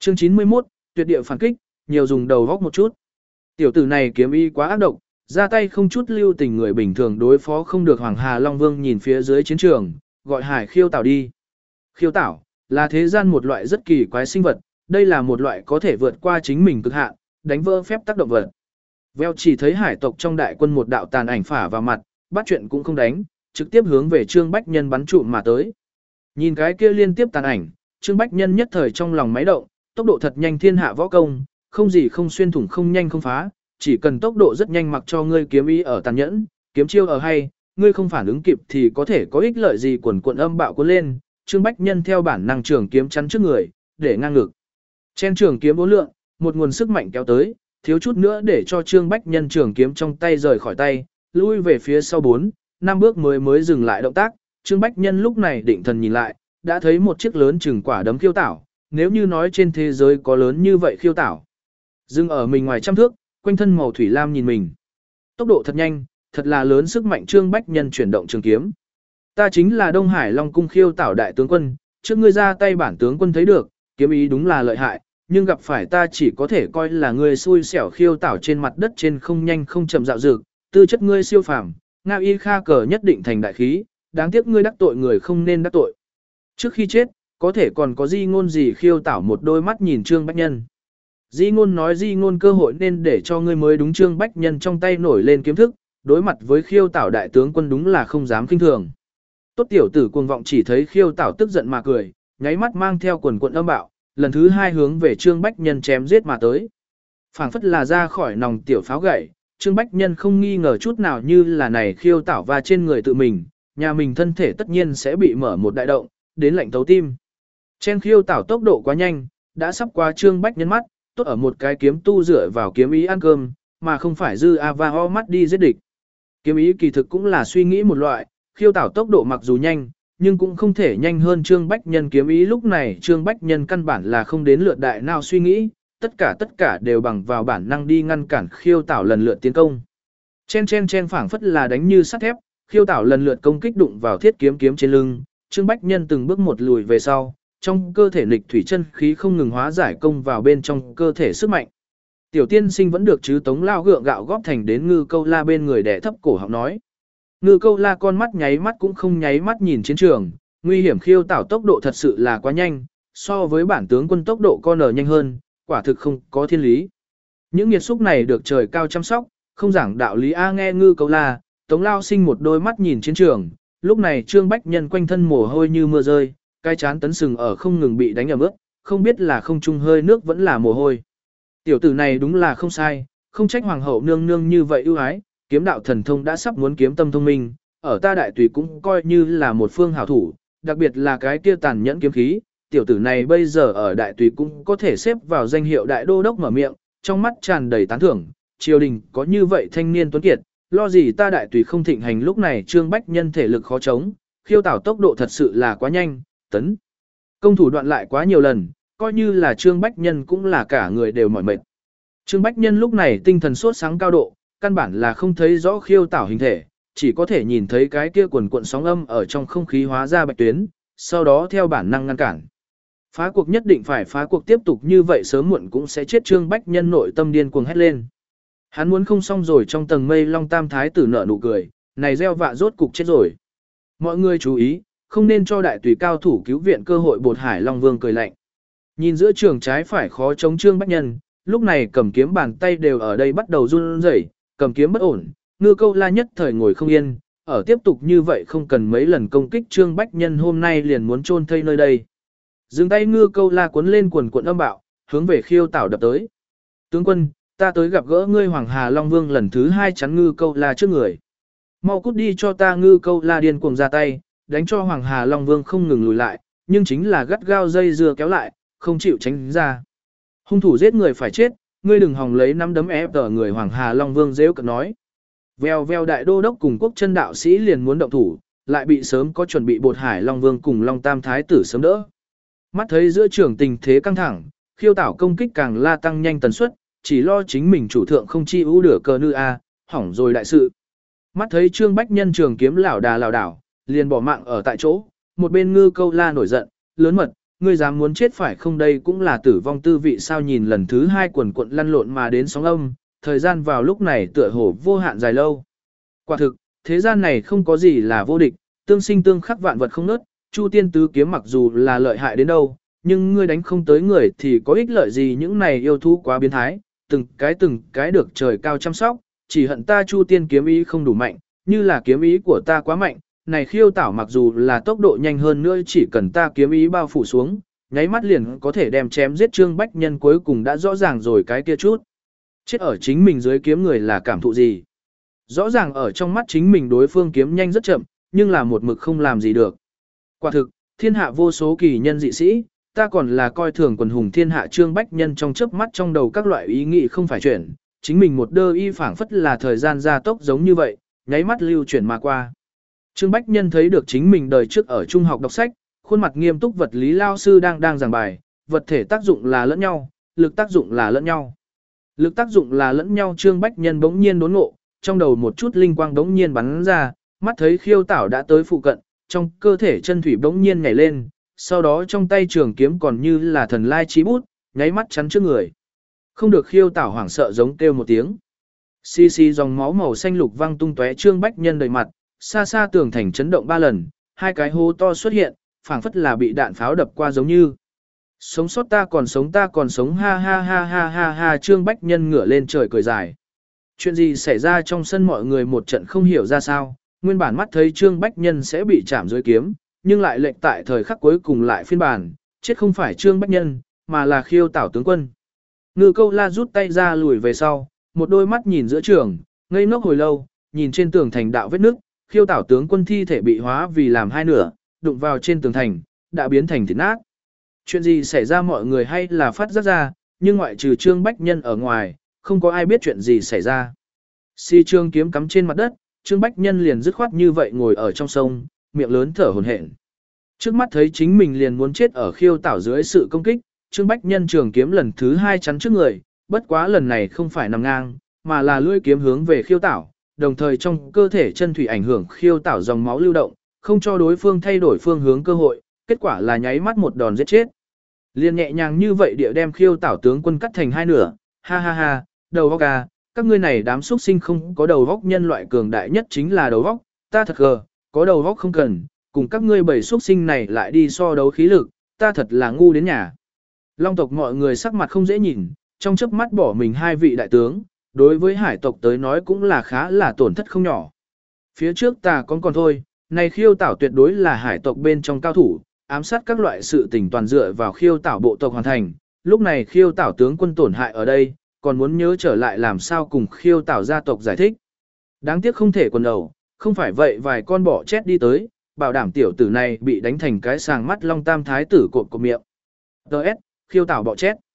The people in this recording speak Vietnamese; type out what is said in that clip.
Chương 91, tuyệt địa phản kích, nhiều dùng đầu góc một chút. Tiểu tử này kiếm ý quá ác độc, ra tay không chút lưu tình, người bình thường đối phó không được. Hoàng Hà Long Vương nhìn phía dưới chiến trường, gọi Hải Khiêu Tảo đi. Khiêu Tảo là thế gian một loại rất kỳ quái sinh vật, đây là một loại có thể vượt qua chính mình cực hạn, đánh vỡ phép tắc động vật. Veo chỉ thấy hải tộc trong đại quân một đạo tàn ảnh phả vào mặt, bắt chuyện cũng không đánh, trực tiếp hướng về Trương Bách Nhân bắn trụm mà tới. Nhìn cái kia liên tiếp tàn ảnh, Trương Bách Nhân nhất thời trong lòng máy động, tốc độ thật nhanh, thiên hạ võ công, không gì không xuyên thủng, không nhanh không phá, chỉ cần tốc độ rất nhanh, mặc cho ngươi kiếm ý ở tàn nhẫn, kiếm chiêu ở hay, ngươi không phản ứng kịp thì có thể có ích lợi gì. Quần cuộn âm bạo cuốn lên, Trương Bách Nhân theo bản năng trường kiếm chắn trước người, để ngang ngực. Chen trường kiếm bốn lượng, một nguồn sức mạnh kéo tới, thiếu chút nữa để cho Trương Bách Nhân trường kiếm trong tay rời khỏi tay, lui về phía sau 4-5 bước mới dừng lại động tác. Trương Bách Nhân lúc này định thần nhìn lại, đã thấy một chiếc lớn chừng quả đấm khiêu tảo, nếu như nói trên thế giới có lớn như vậy khiêu tảo. Dừng ở mình ngoài trăm thước, quanh thân màu thủy lam nhìn mình. Tốc độ thật nhanh, thật là lớn sức mạnh. Trương Bách Nhân chuyển động trường kiếm. Ta chính là Đông Hải Long Cung khiêu tảo đại tướng quân, trước ngươi ra tay bản tướng quân thấy được, kiếm ý đúng là lợi hại, nhưng gặp phải ta chỉ có thể coi là ngươi xui xẻo. Khiêu tảo trên mặt đất trên không nhanh không chậm dạo dược, tư chất ngươi siêu phàm, Ngao Y Kha cờ nhất định thành đại khí, đáng tiếc ngươi đắc tội người không nên đắc tội. Trước khi chết, có thể còn có di ngôn gì? Khiêu tảo một đôi mắt nhìn Trương Bách Nhân. Di ngôn nói di ngôn cơ hội nên để cho ngươi mới đúng. Trương Bách Nhân trong tay nổi lên kiếm thức, đối mặt với khiêu tảo đại tướng quân đúng là không dám kinh thường. Tốt tiểu tử cuồng vọng, chỉ thấy khiêu tảo tức giận mà cười, nháy mắt mang theo quần quận âm bạo, lần thứ hai hướng về Trương Bách Nhân chém giết mà tới. Phảng phất là ra khỏi nòng tiểu pháo gậy, Trương Bách Nhân không nghi ngờ chút nào như là này khiêu tảo và trên người tự mình, nhà mình thân thể tất nhiên sẽ bị mở một đại động, đến lạnh thấu tim. Chen khiêu tảo tốc độ quá nhanh, đã sắp qua Trương Bách Nhân mắt, tốt ở một cái kiếm tu dựa vào kiếm ý ăn cơm, mà không phải dư va ho mắt đi giết địch. Kiếm ý kỳ thực cũng là suy nghĩ một loại, khiêu tảo tốc độ mặc dù nhanh, nhưng cũng không thể nhanh hơn Trương Bách Nhân kiếm ý. Lúc này Trương Bách Nhân căn bản là không đến lượt đại nào suy nghĩ, tất cả đều bằng vào bản năng đi ngăn cản khiêu tảo lần lượt tiến công. Chen phảng phất là đánh như sắt thép, khiêu tảo lần lượt công kích đụng vào thiết kiếm trên lưng, Trương Bách Nhân từng bước một lùi về sau, trong cơ thể nghịch thủy chân khí không ngừng hóa giải công vào bên trong cơ thể sức mạnh. Tiểu tiên sinh vẫn được chứ? Tống Lao gượng gạo góp thành đến Ngư Câu La bên người đè thấp cổ họng nói. Ngư Câu La con mắt nháy mắt cũng không nháy mắt nhìn chiến trường, nguy hiểm. Khiêu tảo tốc độ thật sự là quá nhanh, so với bản tướng quân tốc độ con nhanh hơn, quả thực không có thiên lý. Những nghiệt xúc này được trời cao chăm sóc, không giảng đạo lý a. Nghe Ngư Câu La, Tống Lao sinh một đôi mắt nhìn chiến trường, lúc này Trương Bách Nhân quanh thân mồ hôi như mưa rơi, cái chán tấn sừng ở không ngừng bị đánh ẩm ướt, không biết là không trung hơi nước vẫn là mồ hôi. Tiểu tử này đúng là không sai, không trách hoàng hậu nương nương như vậy ưu ái, kiếm đạo thần thông đã sắp muốn kiếm tâm thông minh, ở ta đại tùy cũng coi như là một phương hảo thủ, đặc biệt là cái kia tàn nhẫn kiếm khí, tiểu tử này bây giờ ở đại tùy cũng có thể xếp vào danh hiệu đại đô đốc. Mở miệng, trong mắt tràn đầy tán thưởng, triều đình có như vậy thanh niên tuấn kiệt, lo gì ta đại tùy không thịnh hành. Lúc này Trương Bách Nhân thể lực khó chống, khiêu tảo tốc độ thật sự là quá nhanh, tấn công thủ đoạn lại quá nhiều lần, coi như là Trương Bách Nhân cũng là cả người đều mỏi mệt. Trương Bách Nhân lúc này tinh thần sốt sáng cao độ, căn bản là không thấy rõ khiêu tảo hình thể, chỉ có thể nhìn thấy cái kia quần cuộn sóng âm ở trong không khí hóa ra bạch tuyến, sau đó theo bản năng ngăn cản. Phá cuộc, nhất định phải phá cuộc, tiếp tục như vậy sớm muộn cũng sẽ chết. Trương Bách Nhân nội tâm điên cuồng hét lên. Hắn muốn không xong rồi. Trong tầng mây Long Tam Thái tử nở nụ cười, này gieo vạ rốt cục chết rồi. Mọi người chú ý, không nên cho đại tùy cao thủ cứu viện cơ hội. Bột Hải Long Vương cười lạnh. Nhìn giữa trường trái phải khó chống Trương Bách Nhân, lúc này cầm kiếm bàn tay đều ở đây bắt đầu run rẩy, cầm kiếm bất ổn. Ngư Câu La nhất thời ngồi không yên, ở tiếp tục như vậy không cần mấy lần công kích Trương Bách Nhân hôm nay liền muốn chôn thây nơi đây. Dừng tay. Ngư Câu La cuốn lên quần cuộn âm bạo, hướng về khiêu tảo đập tới. Tướng quân, ta tới gặp gỡ ngươi. Hoàng Hà Long Vương lần thứ hai chắn Ngư Câu La trước người. Mau cút đi cho ta. Ngư Câu La điên cuồng ra tay, đánh cho Hoàng Hà Long Vương không ngừng lùi lại, nhưng chính là gắt gao dây dưa kéo lại, không chịu tránh ra. Hung thủ giết người phải chết, ngươi đừng hòng lấy nắm đấm ép tờ người. Hoàng Hà Long Vương giễu cợt nói. Vèo vèo, đại đô đốc cùng Quốc Chân đạo sĩ liền muốn động thủ, lại bị sớm có chuẩn bị Bột Hải Long Vương cùng Long Tam Thái tử sớm đỡ. Mắt thấy giữa trường tình thế căng thẳng, khiêu tảo công kích càng la tăng nhanh tần suất, chỉ lo chính mình chủ thượng không chi ưu đửa cờ nữ a, hỏng rồi đại sự. Mắt thấy Trương Bách Nhân trường kiếm lảo đảo, liền bỏ mạng ở tại chỗ. Một bên Ngư Câu La nổi giận, lớn mật, ngươi dám muốn chết phải không, đây cũng là tử vong tư vị sao. Nhìn lần thứ 2 quần quận lăn lộn mà đến sóng âm, thời gian vào lúc này tựa hồ vô hạn dài lâu. Quả thực, thế gian này không có gì là vô địch, tương sinh tương khắc vạn vật không nớt, Chu Tiên tứ kiếm mặc dù là lợi hại đến đâu, nhưng ngươi đánh không tới người thì có ích lợi gì, những này yêu thú quá biến thái, từng cái được trời cao chăm sóc, chỉ hận ta Chu Tiên kiếm ý không đủ mạnh, như là kiếm ý của ta quá mạnh, này Khiêu Tảo mặc dù là tốc độ nhanh hơn nữa chỉ cần ta kiếm ý bao phủ xuống, nháy mắt liền có thể đem chém giết Trương Bách Nhân, cuối cùng đã rõ ràng rồi cái kia chút. Chết ở chính mình dưới kiếm người là cảm thụ gì? Rõ ràng ở trong mắt chính mình đối phương kiếm nhanh rất chậm, nhưng là một mực không làm gì được. Quả thực, thiên hạ vô số kỳ nhân dị sĩ, ta còn là coi thường quần hùng thiên hạ. Trương Bách Nhân trong chớp mắt trong đầu các loại ý nghĩ không phải chuyển, chính mình một đơ y phảng phất là thời gian gia tốc giống như vậy, nháy mắt lưu chuyển mà qua. Trương Bách Nhân thấy được chính mình đời trước ở trung học đọc sách, khuôn mặt nghiêm túc vật lý lao sư đang giảng bài, vật thể tác dụng là lẫn nhau, lực tác dụng là lẫn nhau. Lực tác dụng là lẫn nhau, Trương Bách Nhân bỗng nhiên đốn ngộ, trong đầu một chút linh quang bỗng nhiên bắn ra, mắt thấy Khiêu Tảo đã tới phụ cận, trong cơ thể chân thủy bỗng nhiên nhảy lên, sau đó trong tay trường kiếm còn như là thần lai chí bút, nháy mắt chắn trước người. Không được, Khiêu Tảo hoảng sợ giống kêu một tiếng. Xì xì dòng máu màu xanh lục văng tung tóe, Trương Bách Nhân đầy mặt, xa xa tường thành chấn động 3 lần, 2 cái hố to xuất hiện, phảng phất là bị đạn pháo đập qua giống như. Sống sót, ta còn sống, ha ha ha ha ha ha. Trương Bách Nhân ngửa lên trời cười dài. Chuyện gì xảy ra? Trong sân mọi người một trận không hiểu ra sao, nguyên bản mắt thấy Trương Bách Nhân sẽ bị chạm dưới kiếm, nhưng lại lệnh tại thời khắc cuối cùng lại phiên bản, chết không phải Trương Bách Nhân, mà là Khiêu Tảo tướng quân. Ngư Câu La rút tay ra lùi về sau, một đôi mắt nhìn giữa trường, ngây ngốc hồi lâu, nhìn trên tường thành đạo vết nước, Khiêu Tảo tướng quân thi thể bị hóa vì làm 2 nửa, đụng vào trên tường thành, đã biến thành thịt nát. Chuyện gì xảy ra? Mọi người hay là phát giác ra, nhưng ngoại trừ Trương Bách Nhân ở ngoài, không có ai biết chuyện gì xảy ra. Si Trương kiếm cắm trên mặt đất, Trương Bách Nhân liền dứt khoát như vậy ngồi ở trong sông, miệng lớn thở hổn hển. Trước mắt thấy chính mình liền muốn chết ở Khiêu Tảo dưới sự công kích, Trương Bách Nhân trường kiếm lần thứ 2 chắn trước người, bất quá lần này không phải nằm ngang, mà là lưỡi kiếm hướng về Khiêu Tảo, đồng thời trong cơ thể chân thủy ảnh hưởng Khiêu Tảo dòng máu lưu động, không cho đối phương thay đổi phương hướng cơ hội, kết quả là nháy mắt một đòn giết chết. Liền nhẹ nhàng như vậy địa đem Khiêu Tảo tướng quân cắt thành 2 nửa, ha ha ha, đầu óc à, các ngươi này đám xuất sinh không có đầu óc, nhân loại cường đại nhất chính là đầu óc, ta thật gờ, có đầu óc không cần, cùng các ngươi bầy xuất sinh này lại đi so đấu khí lực, ta thật là ngu đến nhà. Long tộc mọi người sắc mặt không dễ nhìn, trong chớp mắt bỏ mình 2 vị đại tướng, đối với hải tộc tới nói cũng là khá là tổn thất không nhỏ. Phía trước ta còn thôi, này Khiêu Tảo tuyệt đối là hải tộc bên trong cao thủ, ám sát các loại sự tình toàn dựa vào Khiêu Tảo bộ tộc hoàn thành, lúc này Khiêu Tảo tướng quân tổn hại ở đây, còn muốn nhớ trở lại làm sao cùng Khiêu Tảo gia tộc giải thích. Đáng tiếc không thể quần đầu, không phải vậy vài con bọ chết đi tới, bảo đảm tiểu tử này bị đánh thành cái sàng mắt Long Tam thái tử cột miệng. DS, Khiêu Tảo bọ chết.